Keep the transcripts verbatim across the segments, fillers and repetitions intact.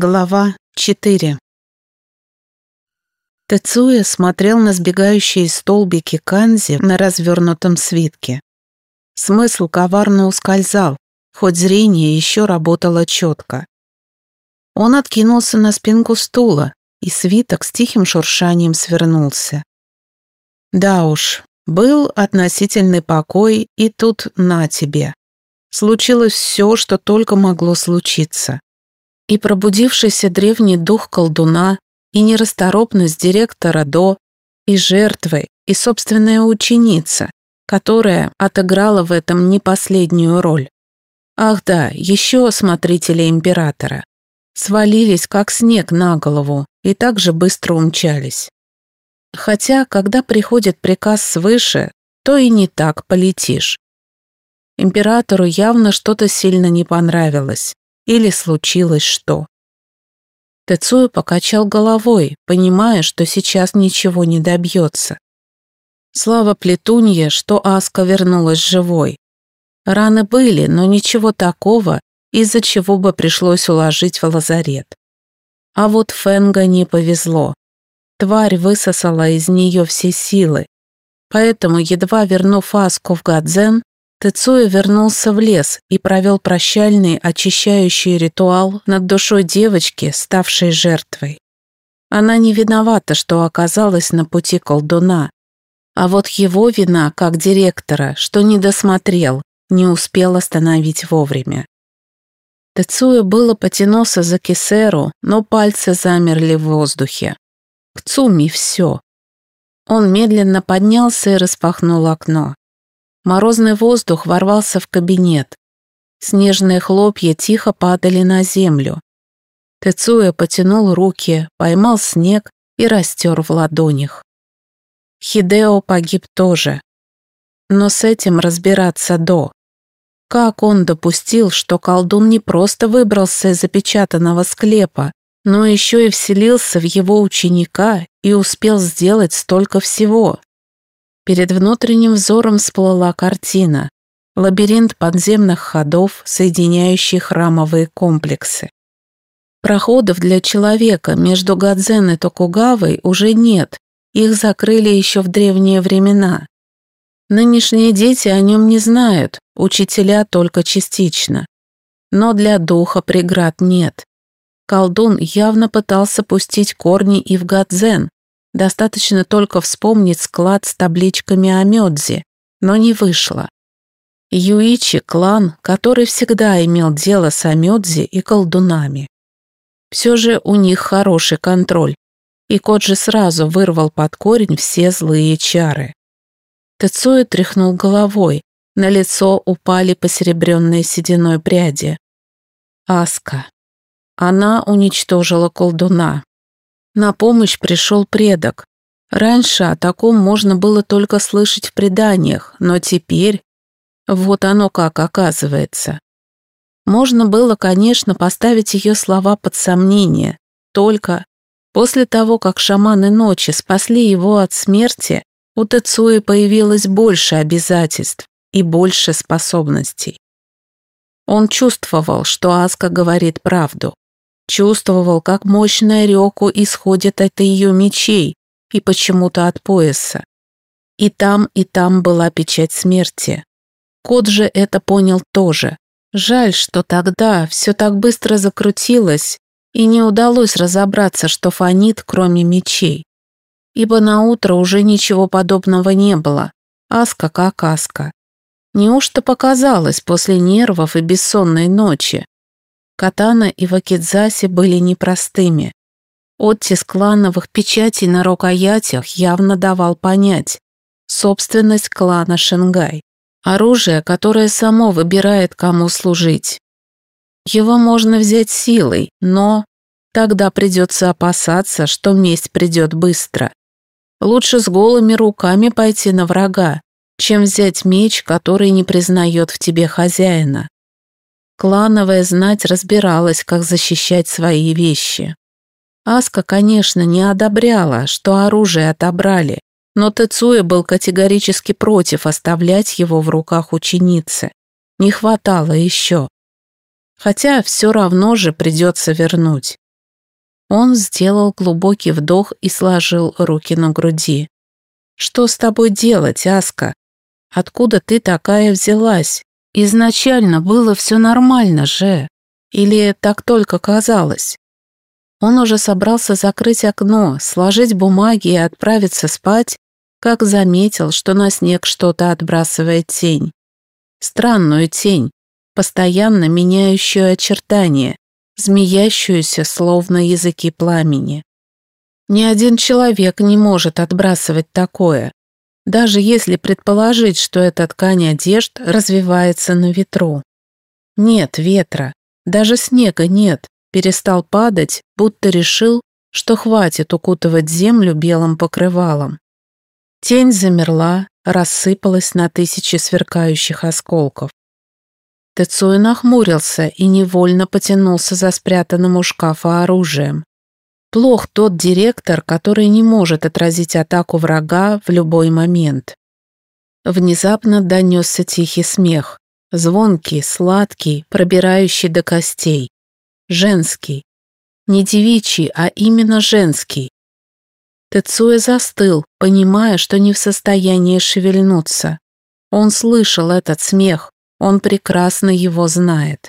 Глава четыре. Тецуя смотрел на сбегающие столбики канзи на развернутом свитке. Смысл коварно ускользал, хоть зрение еще работало четко. Он откинулся на спинку стула, и свиток с тихим шуршанием свернулся. Да уж, был относительный покой, и тут на тебе. Случилось все, что только могло случиться. И пробудившийся древний дух колдуна, и нерасторопность директора До, и жертвы, и собственная ученица, которая отыграла в этом не последнюю роль. Ах да, еще смотрители императора. Свалились, как снег на голову, и так же быстро умчались. Хотя, когда приходит приказ свыше, то и не так полетишь. Императору явно что-то сильно не понравилось. Или случилось что. Тецуя покачал головой, понимая, что сейчас ничего не добьется. Слава Плетунье, что Аска вернулась живой. Раны были, но ничего такого, из-за чего бы пришлось уложить в лазарет. А вот Фэнга не повезло. Тварь высосала из нее все силы. Поэтому, едва вернув Аску в Гадзен, Тецуя вернулся в лес и провел прощальный очищающий ритуал над душой девочки, ставшей жертвой. Она не виновата, что оказалась на пути колдуна, а вот его вина, как директора, что не досмотрел, не успел остановить вовремя. Тецуя было потянулся за кисеру, но пальцы замерли в воздухе. К Цуми все. Он медленно поднялся и распахнул окно. Морозный воздух ворвался в кабинет. Снежные хлопья тихо падали на землю. Тецуя потянул руки, поймал снег и растер в ладонях. Хидео погиб тоже. Но с этим разбираться До. Как он допустил, что колдун не просто выбрался из запечатанного склепа, но еще и вселился в его ученика и успел сделать столько всего? Перед внутренним взором всплыла картина. Лабиринт подземных ходов, соединяющий храмовые комплексы. Проходов для человека между Гадзен и Токугавой уже нет, их закрыли еще в древние времена. Нынешние дети о нем не знают, учителя только частично. Но для духа преград нет. Колдун явно пытался пустить корни и в Гадзен. Достаточно только вспомнить склад с табличками о Мёдзи, но не вышло. Юичи – клан, который всегда имел дело с Амёдзи и колдунами. Все же у них хороший контроль, и Коджи сразу вырвал под корень все злые чары. Тецуя тряхнул головой, на лицо упали посеребренные сединой пряди. Аска. Она уничтожила колдуна. На помощь пришел предок. Раньше о таком можно было только слышать в преданиях, но теперь вот оно как оказывается. Можно было, конечно, поставить ее слова под сомнение, только после того, как шаманы ночи спасли его от смерти, у Тецуи появилось больше обязательств и больше способностей. Он чувствовал, что Аска говорит правду. Чувствовал, как мощная рёку исходит от ее мечей и почему-то от пояса. И там, и там была печать смерти. Коджи это понял тоже. Жаль, что тогда все так быстро закрутилось, и не удалось разобраться, что фонит, кроме мечей. Ибо наутро уже ничего подобного не было. Аска как Аска. Неужто показалось после нервов и бессонной ночи? Катана и вакидзаси были непростыми. Оттиск клановых печатей на рукоятях явно давал понять. Собственность клана Шенгай. Оружие, которое само выбирает, кому служить. Его можно взять силой, но тогда придется опасаться, что месть придет быстро. Лучше с голыми руками пойти на врага, чем взять меч, который не признает в тебе хозяина. Клановая знать разбиралась, как защищать свои вещи. Аска, конечно, не одобряла, что оружие отобрали, но Тецуя был категорически против оставлять его в руках ученицы. Не хватало еще. Хотя все равно же придется вернуть. Он сделал глубокий вдох и сложил руки на груди. «Что с тобой делать, Аска? Откуда ты такая взялась? Изначально было все нормально же. Или так только казалось?» Он уже собрался закрыть окно, сложить бумаги и отправиться спать, как заметил, что на снег что-то отбрасывает тень. Странную тень, постоянно меняющую очертания, змеящуюся, словно языки пламени. Ни один человек не может отбрасывать такое, даже если предположить, что эта ткань одежд развивается на ветру. Нет ветра, даже снега нет, перестал падать, будто решил, что хватит укутывать землю белым покрывалом. Тень замерла, рассыпалась на тысячи сверкающих осколков. Тецуя нахмурился и невольно потянулся за спрятанным у шкафа оружием. Плох тот директор, который не может отразить атаку врага в любой момент. Внезапно донесся тихий смех, звонкий, сладкий, пробирающий до костей. Женский. Не девичий, а именно женский. Тецуя застыл, понимая, что не в состоянии шевельнуться. Он слышал этот смех, он прекрасно его знает.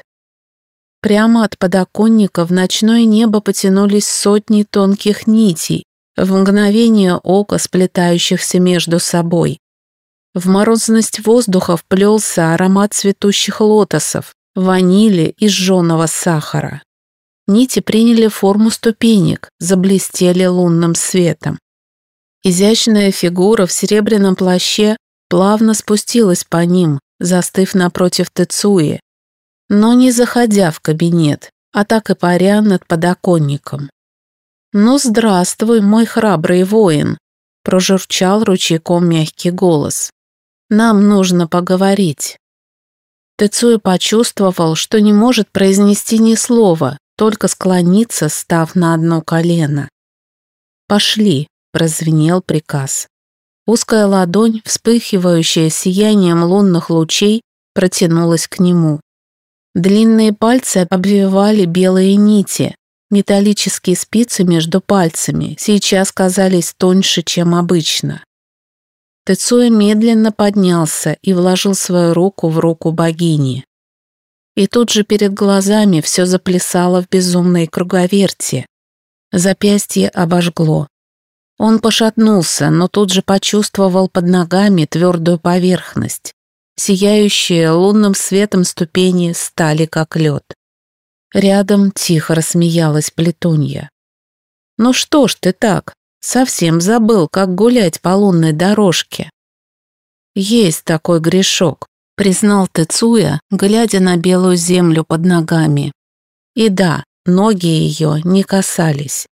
Прямо от подоконника в ночное небо потянулись сотни тонких нитей, в мгновение ока сплетающихся между собой. В морозность воздуха вплелся аромат цветущих лотосов, ванили и жженого сахара. Нити приняли форму ступенек, заблестели лунным светом. Изящная фигура в серебряном плаще плавно спустилась по ним, застыв напротив Тецуи, но не заходя в кабинет, а так и паря над подоконником. «Ну, здравствуй, мой храбрый воин», – прожурчал ручейком мягкий голос. «Нам нужно поговорить». Тецуя почувствовал, что не может произнести ни слова, только склониться, став на одно колено. «Пошли», – прозвенел приказ. Узкая ладонь, вспыхивающая сиянием лунных лучей, протянулась к нему. Длинные пальцы обвивали белые нити. Металлические спицы между пальцами сейчас казались тоньше, чем обычно. Тецуя медленно поднялся и вложил свою руку в руку богини. И тут же перед глазами все заплясало в безумной круговерти. Запястье обожгло. Он пошатнулся, но тут же почувствовал под ногами твердую поверхность. Сияющие лунным светом ступени стали как лед. Рядом тихо рассмеялась Плетунья. «Ну что ж ты так? Совсем забыл, как гулять по лунной дорожке». «Есть такой грешок», — признал Тецуя, глядя на белую землю под ногами. И да, ноги ее не касались.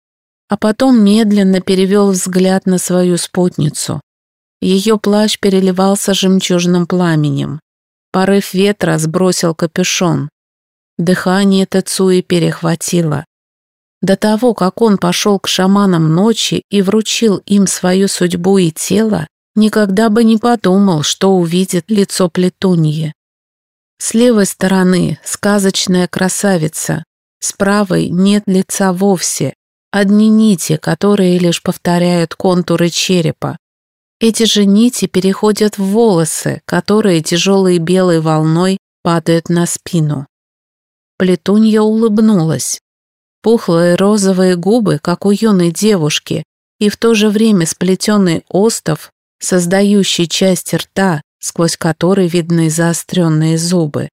А потом медленно перевел взгляд на свою спутницу. Ее плащ переливался жемчужным пламенем. Порыв ветра сбросил капюшон. Дыхание Тецуи перехватило. До того, как он пошел к шаманам ночи и вручил им свою судьбу и тело, никогда бы не подумал, что увидит лицо Плетуньи. С левой стороны сказочная красавица, с правой нет лица вовсе, одни нити, которые лишь повторяют контуры черепа. Эти же нити переходят в волосы, которые тяжелой белой волной падают на спину. Плетунья улыбнулась. Пухлые розовые губы, как у юной девушки, и в то же время сплетенный остов, создающий часть рта, сквозь который видны заостренные зубы.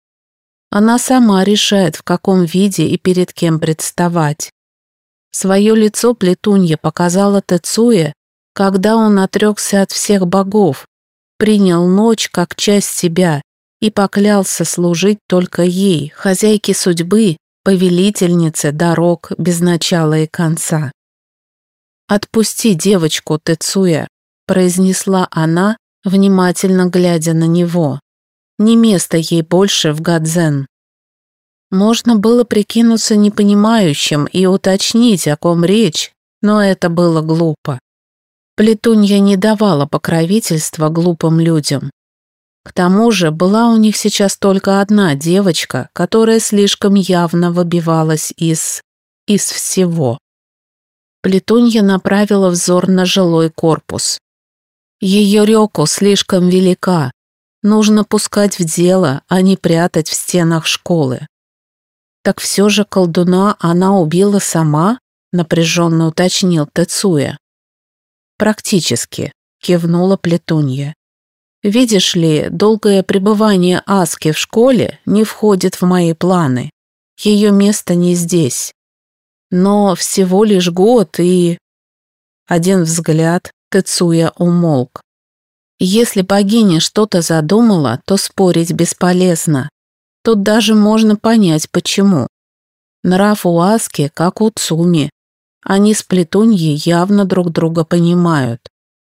Она сама решает, в каком виде и перед кем представать. Свое лицо Плетунья показала Тецуе, когда он отрекся от всех богов, принял ночь как часть себя и поклялся служить только ей, хозяйке судьбы, повелительнице дорог без начала и конца. «Отпусти девочку, Тецуя», — произнесла она, внимательно глядя на него. «Не место ей больше в Гадзен». Можно было прикинуться непонимающим и уточнить, о ком речь, но это было глупо. Плетунья не давала покровительства глупым людям. К тому же была у них сейчас только одна девочка, которая слишком явно выбивалась из... из всего. Плетунья направила взор на жилой корпус. Ее Рёку слишком велика. Нужно пускать в дело, а не прятать в стенах школы. Так все же колдуна она убила сама? Напряженно уточнил Тецуя. Практически, кивнула Плетунья. Видишь ли, долгое пребывание Аски в школе не входит в мои планы. Ее место не здесь. Но всего лишь год и... Один взгляд, Тецуя умолк. Если богиня что-то задумала, то спорить бесполезно. Тут даже можно понять, почему. Нрав у Аски, как у Цуми. Они с Плетуньей явно друг друга понимают.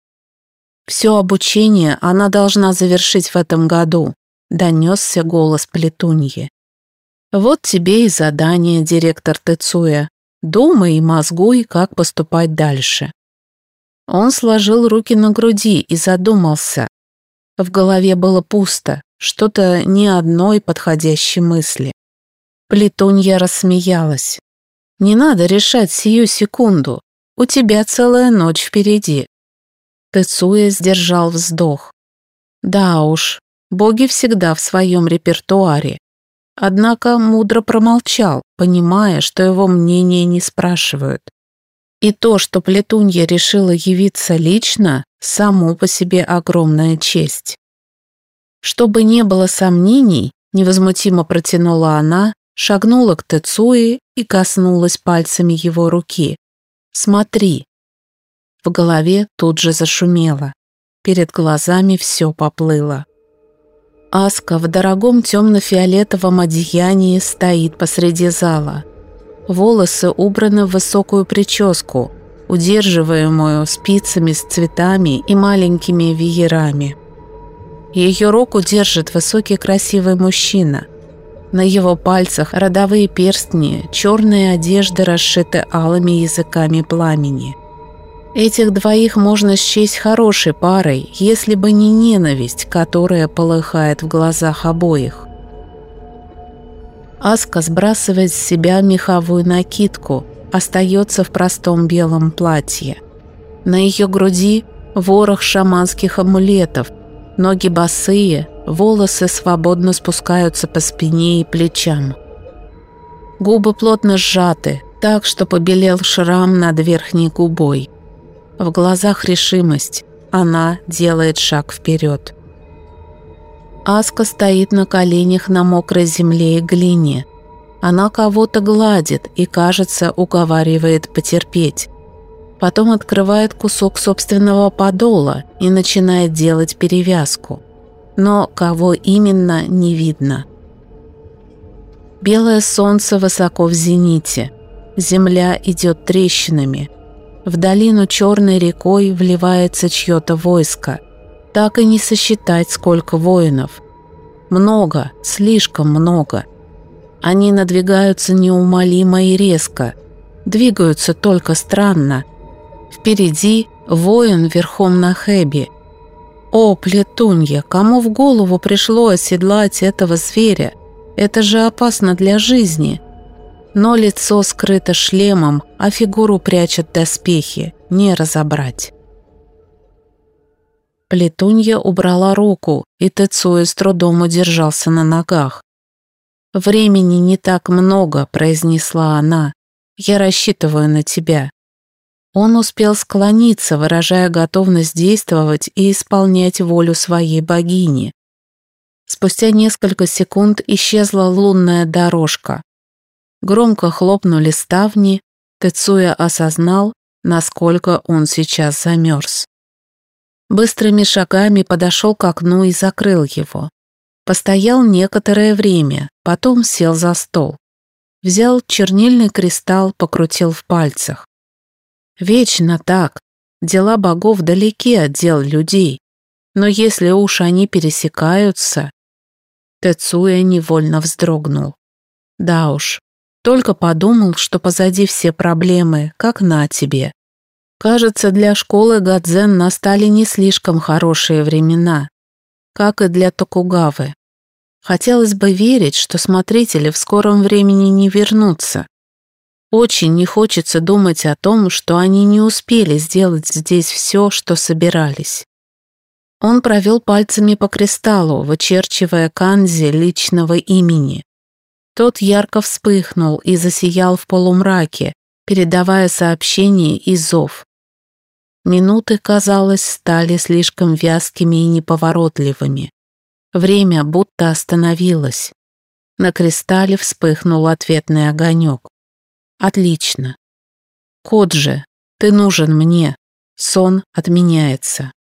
Все обучение она должна завершить в этом году, донесся голос Плетуньи. Вот тебе и задание, директор Тецуя. Думай и мозгуй, как поступать дальше. Он сложил руки на груди и задумался. В голове было пусто, что-то ни одной подходящей мысли. Плетунья рассмеялась. «Не надо решать сию секунду. У тебя целая ночь впереди». Тецуя сдержал вздох. Да уж, боги всегда в своем репертуаре. Однако мудро промолчал, понимая, что его мнение не спрашивают. И то, что Плетунья решила явиться лично, само по себе огромная честь. Чтобы не было сомнений, невозмутимо протянула она, шагнула к Тецуе и коснулась пальцами его руки. «Смотри». В голове тут же зашумело. Перед глазами все поплыло. Аска в дорогом темно-фиолетовом одеянии стоит посреди зала. Волосы убраны в высокую прическу, удерживаемую спицами с цветами и маленькими веерами. Ее руку держит высокий красивый мужчина. На его пальцах родовые перстни, черные одежды расшиты алыми языками пламени. Этих двоих можно счесть хорошей парой, если бы не ненависть, которая полыхает в глазах обоих. Аска сбрасывает с себя меховую накидку, остается в простом белом платье. На ее груди ворох шаманских амулетов, ноги босые, волосы свободно спускаются по спине и плечам. Губы плотно сжаты, так что побелел шрам над верхней губой. В глазах решимость, она делает шаг вперед. Аска стоит на коленях на мокрой земле и глине. Она кого-то гладит и, кажется, уговаривает потерпеть. Потом открывает кусок собственного подола и начинает делать перевязку. Но кого именно, не видно. Белое солнце высоко в зените. Земля идет трещинами. В долину черной рекой вливается чье-то войско. Так и не сосчитать, сколько воинов. Много, слишком много. Они надвигаются неумолимо и резко. Двигаются только странно. Впереди воин верхом на Хэби. О, Плетунья, кому в голову пришло оседлать этого зверя? Это же опасно для жизни. Но лицо скрыто шлемом, а фигуру прячут доспехи. Не разобрать. Плетунья убрала руку, и Тецуя с трудом удержался на ногах. «Времени не так много», — произнесла она. «Я рассчитываю на тебя». Он успел склониться, выражая готовность действовать и исполнять волю своей богини. Спустя несколько секунд исчезла лунная дорожка. Громко хлопнули ставни, Тецуя осознал, насколько он сейчас замерз. Быстрыми шагами подошел к окну и закрыл его. Постоял некоторое время, потом сел за стол. Взял чернильный кристалл, покрутил в пальцах. Вечно так. Дела богов далеки от дел людей. Но если уж они пересекаются... Тецуя невольно вздрогнул. Да уж, только подумал, что позади все проблемы, как на тебе. Кажется, для школы Гадзен настали не слишком хорошие времена, как и для Токугавы. Хотелось бы верить, что смотрители в скором времени не вернутся. Очень не хочется думать о том, что они не успели сделать здесь все, что собирались. Он провел пальцами по кристаллу, вычерчивая канзи личного имени. Тот ярко вспыхнул и засиял в полумраке, передавая сообщение и зов. Минуты, казалось, стали слишком вязкими и неповоротливыми. Время будто остановилось. На кристалле вспыхнул ответный огонек. Отлично. Коджи, ты нужен мне. Сон отменяется.